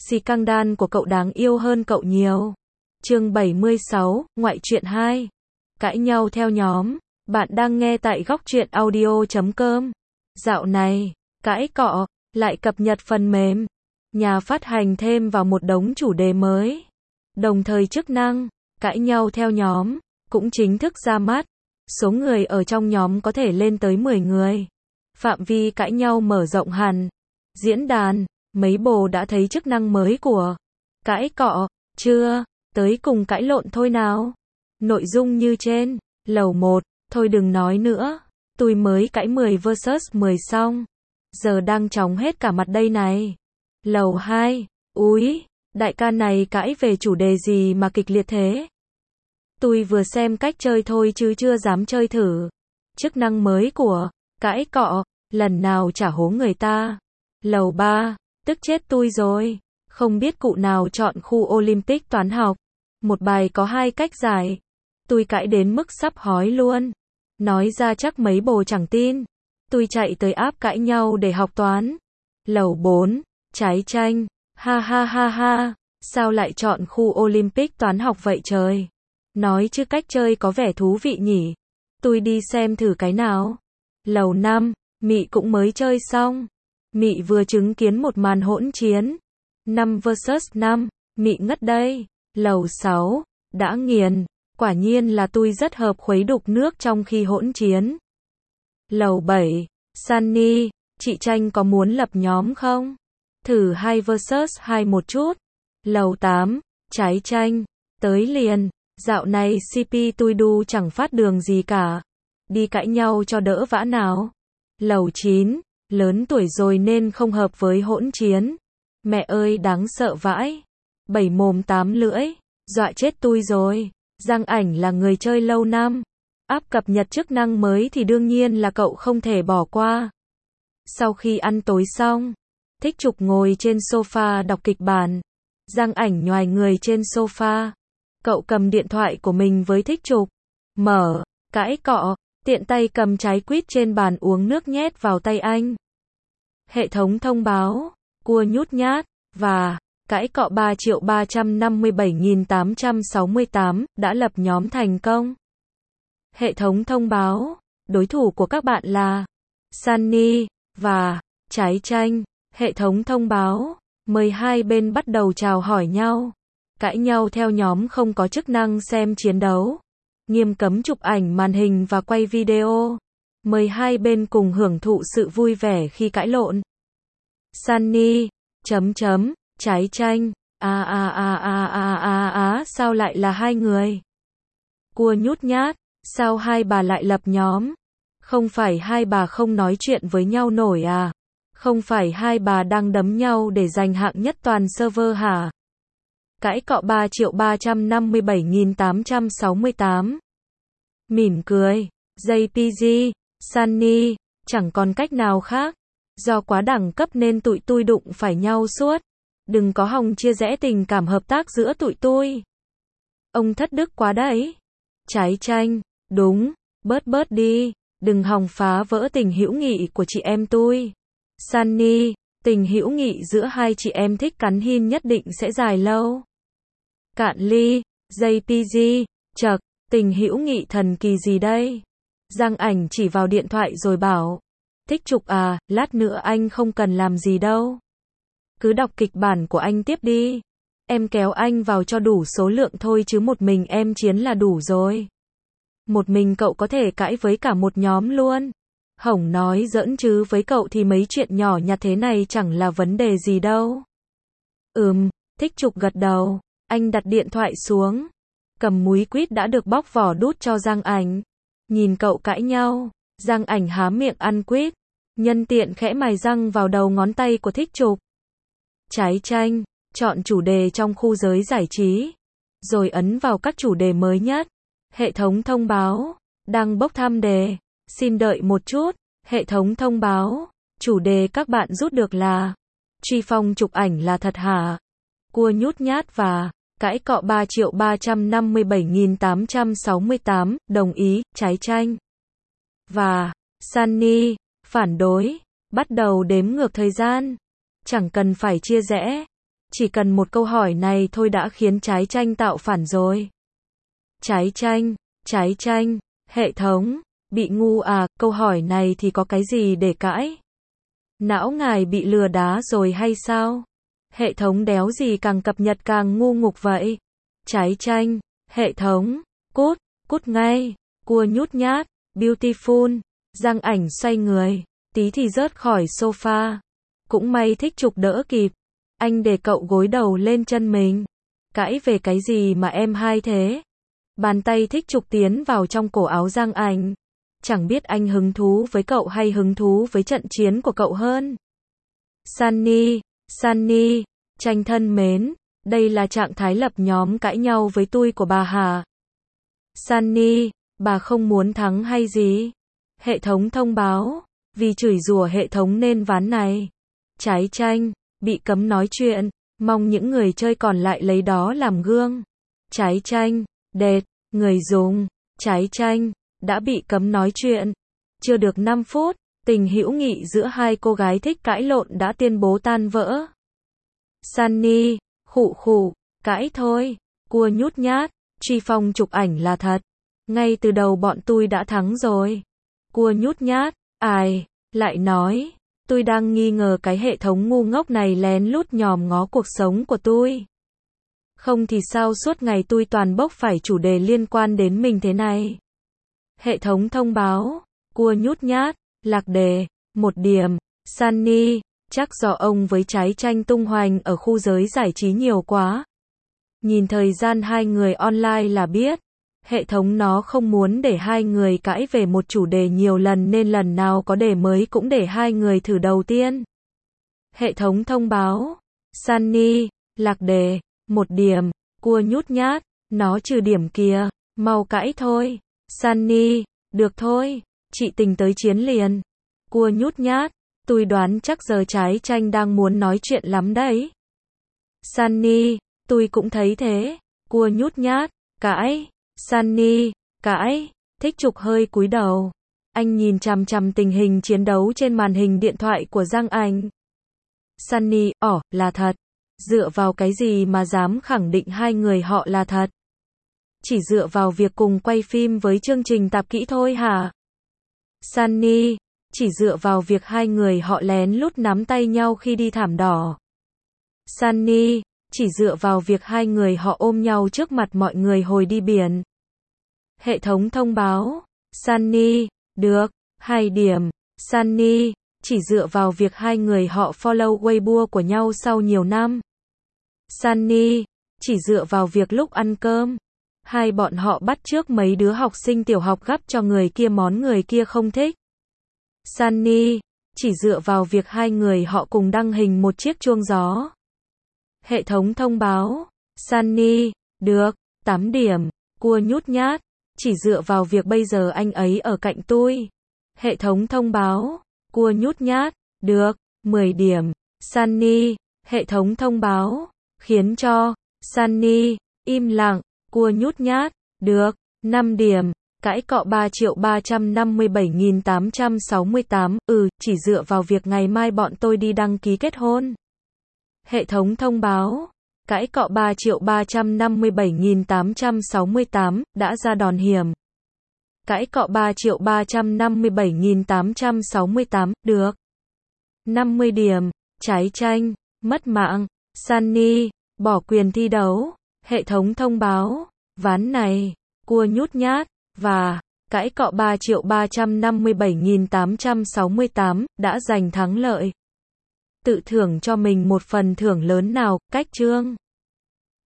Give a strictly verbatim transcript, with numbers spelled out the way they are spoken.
Scandal của cậu đáng yêu hơn cậu nhiều. Chương bảy mươi sáu, ngoại truyện hai. Cãi nhau theo nhóm. Bạn đang nghe tại góc truyện audio chấm com. Dạo này, cãi cọ lại cập nhật phần mềm. Nhà phát hành thêm vào một đống chủ đề mới. Đồng thời chức năng cãi nhau theo nhóm cũng chính thức ra mắt. Số người ở trong nhóm có thể lên tới mười người. Phạm vi cãi nhau mở rộng hẳn. Diễn đàn, mấy bồ đã thấy chức năng mới của cãi cọ chưa? Tới cùng cãi lộn thôi nào. Nội dung như trên. Lầu một, thôi đừng nói nữa. Tôi mới cãi mười versus mười xong. Giờ đang chóng hết cả mặt đây này. Lầu hai, úi, đại ca này cãi về chủ đề gì mà kịch liệt thế? Tôi vừa xem cách chơi thôi chứ chưa dám chơi thử. Chức năng mới của cãi cọ, lần nào chả hố người ta. Lầu ba, tức chết tôi rồi. Không biết cụ nào chọn khu Olympic toán học. Một bài có hai cách giải. Tôi cãi đến mức sắp hói luôn. Nói ra chắc mấy bồ chẳng tin. Tôi chạy tới app cãi nhau để học toán. Lầu bốn, trái tranh. Ha ha ha ha, sao lại chọn khu Olympic toán học vậy trời? Nói chứ cách chơi có vẻ thú vị nhỉ. Tôi đi xem thử cái nào. Lầu năm, Mị cũng mới chơi xong. Mị vừa chứng kiến một màn hỗn chiến. năm versus năm, Mị ngất đây. Lầu sáu, đã nghiền. Quả nhiên là tôi rất hợp khuấy đục nước trong khi hỗn chiến. Lầu bảy, Sunny, chị Tranh có muốn lập nhóm không? Thử hai versus hai một chút. Lầu tám, Trái tranh, tới liền. Dạo này xê pê tôi đu chẳng phát đường gì cả. Đi cãi nhau cho đỡ vã nào. Lầu chín, lớn tuổi rồi nên không hợp với hỗn chiến. Mẹ ơi đáng sợ vãi. Bảy mồm tám lưỡi, dọa chết tôi rồi. Giang Ảnh là người chơi lâu năm. App cập nhật chức năng mới thì đương nhiên là cậu không thể bỏ qua. Sau khi ăn tối xong, Thích Trục ngồi trên sofa đọc kịch bản. Giang Ảnh nhoài người trên sofa. Cậu cầm điện thoại của mình với Thích Trục. Mở, cãi cọ, tiện tay cầm trái quýt trên bàn uống nước nhét vào tay anh. Hệ thống thông báo, cua nhút nhát, và cãi cọ ba triệu ba trăm năm mươi bảy nghìn tám trăm sáu mươi tám, đã lập nhóm thành công. Hệ thống thông báo, đối thủ của các bạn là Sunny và Trái tranh. Hệ thống thông báo, mời hai bên bắt đầu chào hỏi nhau. Cãi nhau theo nhóm không có chức năng xem chiến đấu. Nghiêm cấm chụp ảnh màn hình và quay video. Mời hai bên cùng hưởng thụ sự vui vẻ khi cãi lộn. Sunny, chấm chấm, Trái tranh, a a a a a a a sao lại là hai người? Cua nhút nhát, sao hai bà lại lập nhóm? Không phải hai bà không nói chuyện với nhau nổi à? Không phải hai bà đang đấm nhau để giành hạng nhất toàn server hả? Cãi cọ ba triệu ba trăm năm mươi bảy nghìn tám trăm sáu mươi tám. Mỉm cười, jê pê giê, Sunny, chẳng còn cách nào khác. Do quá đẳng cấp nên tụi tôi đụng phải nhau suốt. Đừng có hòng chia rẽ tình cảm hợp tác giữa tụi tôi. Ông thất đức quá đấy. Trái tranh, đúng, bớt bớt đi, đừng hòng phá vỡ tình hữu nghị của chị em tôi. Sunny, tình hữu nghị giữa hai chị em thích cắn hin nhất định sẽ dài lâu. Cạn ly, jê pê giê, chậc, tình hữu nghị thần kỳ gì đây? Giang Ảnh chỉ vào điện thoại rồi bảo, Thích Trục à, lát nữa anh không cần làm gì đâu. Cứ đọc kịch bản của anh tiếp đi. Em kéo anh vào cho đủ số lượng thôi chứ một mình em chiến là đủ rồi. Một mình cậu có thể cãi với cả một nhóm luôn. Hổng nói giỡn chứ với cậu thì mấy chuyện nhỏ nhặt thế này chẳng là vấn đề gì đâu. Ừm, Thích Trục gật đầu. Anh đặt điện thoại xuống. Cầm múi quýt đã được bóc vỏ đút cho Giang Ảnh. Nhìn cậu cãi nhau, Giang Ảnh há miệng ăn quýt. Nhân tiện khẽ mài răng vào đầu ngón tay của Thích Trục. Trái tranh, chọn chủ đề trong khu giới giải trí. Rồi ấn vào các chủ đề mới nhất. Hệ thống thông báo, đang bốc thăm đề. Xin đợi một chút, hệ thống thông báo, chủ đề các bạn rút được là Truy Phong chụp ảnh là thật hả? Cua nhút nhát và cãi cọ ba triệu ba trăm năm mươi bảy nghìn tám trăm sáu mươi tám, đồng ý, Trái tranh. Và Sunny, phản đối, bắt đầu đếm ngược thời gian. Chẳng cần phải chia rẽ. Chỉ cần một câu hỏi này thôi đã khiến trái tranh tạo phản rồi. Trái tranh, trái tranh, hệ thống, bị ngu à, câu hỏi này thì có cái gì để cãi? Não ngài bị lừa đá rồi hay sao? Hệ thống đéo gì càng cập nhật càng ngu ngục vậy? Trái tranh, hệ thống, cút, cút ngay, cua nhút nhát, beautiful, Giang Ảnh xoay người, tí thì rớt khỏi sofa. Cũng may Thích Trục đỡ kịp. Anh để cậu gối đầu lên chân mình. Cãi về cái gì mà em hai thế? Bàn tay Thích Trục tiến vào trong cổ áo Giang Ảnh. Chẳng biết anh hứng thú với cậu hay hứng thú với trận chiến của cậu hơn. Sunny, Sunny, tranh thân mến, đây là trạng thái lập nhóm cãi nhau với tôi của bà hả? Sunny, bà không muốn thắng hay gì? Hệ thống thông báo, vì chửi rủa hệ thống nên ván này. Trái tranh, bị cấm nói chuyện, mong những người chơi còn lại lấy đó làm gương. Trái tranh, đệt, người dùng, trái tranh, đã bị cấm nói chuyện. Chưa được năm phút, tình hữu nghị giữa hai cô gái thích cãi lộn đã tuyên bố tan vỡ. Sunny, khụ khụ, cãi thôi, cua nhút nhát, truy phong chụp ảnh là thật. Ngay từ đầu bọn tôi đã thắng rồi. Cua nhút nhát, ai, lại nói, tôi đang nghi ngờ cái hệ thống ngu ngốc này lén lút nhòm ngó cuộc sống của tôi. Không thì sao suốt ngày tôi toàn bốc phải chủ đề liên quan đến mình thế này. Hệ thống thông báo, cua nhút nhát, lạc đề, một điểm, Sunny, chắc do ông với trái tranh tung hoành ở khu giới giải trí nhiều quá. Nhìn thời gian hai người online là biết, hệ thống nó không muốn để hai người cãi về một chủ đề nhiều lần nên lần nào có đề mới cũng để hai người thử đầu tiên. Hệ thống thông báo, Sunny, lạc đề, một điểm, cua nhút nhát, nó trừ điểm kìa, mau cãi thôi. Sunny, được thôi, chị tình tới chiến liền. Cua nhút nhát, tôi đoán chắc giờ trái tranh đang muốn nói chuyện lắm đấy. Sunny, tôi cũng thấy thế. Cua nhút nhát, cãi. Sunny, cãi. Thích Trục hơi cúi đầu. Anh nhìn chằm chằm tình hình chiến đấu trên màn hình điện thoại của Giang Ảnh. Sunny, ỏ, là thật. Dựa vào cái gì mà dám khẳng định hai người họ là thật? Chỉ dựa vào việc cùng quay phim với chương trình tạp kỹ thôi hả? Sunny, chỉ dựa vào việc hai người họ lén lút nắm tay nhau khi đi thảm đỏ. Sunny, chỉ dựa vào việc hai người họ ôm nhau trước mặt mọi người hồi đi biển. Hệ thống thông báo, Sunny, được, hai điểm. Sunny, chỉ dựa vào việc hai người họ follow Weibo của nhau sau nhiều năm. Sunny, chỉ dựa vào việc lúc ăn cơm, hai bọn họ bắt chước mấy đứa học sinh tiểu học gắp cho người kia món người kia không thích. Sunny, chỉ dựa vào việc hai người họ cùng đăng hình một chiếc chuông gió. Hệ thống thông báo, Sunny, được, tám điểm. Cua nhút nhát, chỉ dựa vào việc bây giờ anh ấy ở cạnh tôi. Hệ thống thông báo, cua nhút nhát, được, mười điểm. Sunny, hệ thống thông báo, khiến cho, Sunny, im lặng. Cua nhút nhát, được, năm điểm. Cãi cọ ba triệu ba trăm năm mươi bảy nghìn tám trăm sáu mươi tám, ừ, chỉ dựa vào việc ngày mai bọn tôi đi đăng ký kết hôn. Hệ thống thông báo, cãi cọ ba triệu ba trăm năm mươi bảy nghìn tám trăm sáu mươi tám, đã ra đòn hiểm. Cãi cọ ba triệu ba trăm năm mươi bảy nghìn tám trăm sáu mươi tám, được. năm mươi điểm, trái tranh, mất mạng, Sunny, bỏ quyền thi đấu. Hệ thống thông báo, ván này, cua nhút nhát, và, cãi cọ ba triệu ba trăm năm mươi bảy nghìn tám trăm sáu mươi tám, đã giành thắng lợi. Tự thưởng cho mình một phần thưởng lớn nào, cách chương.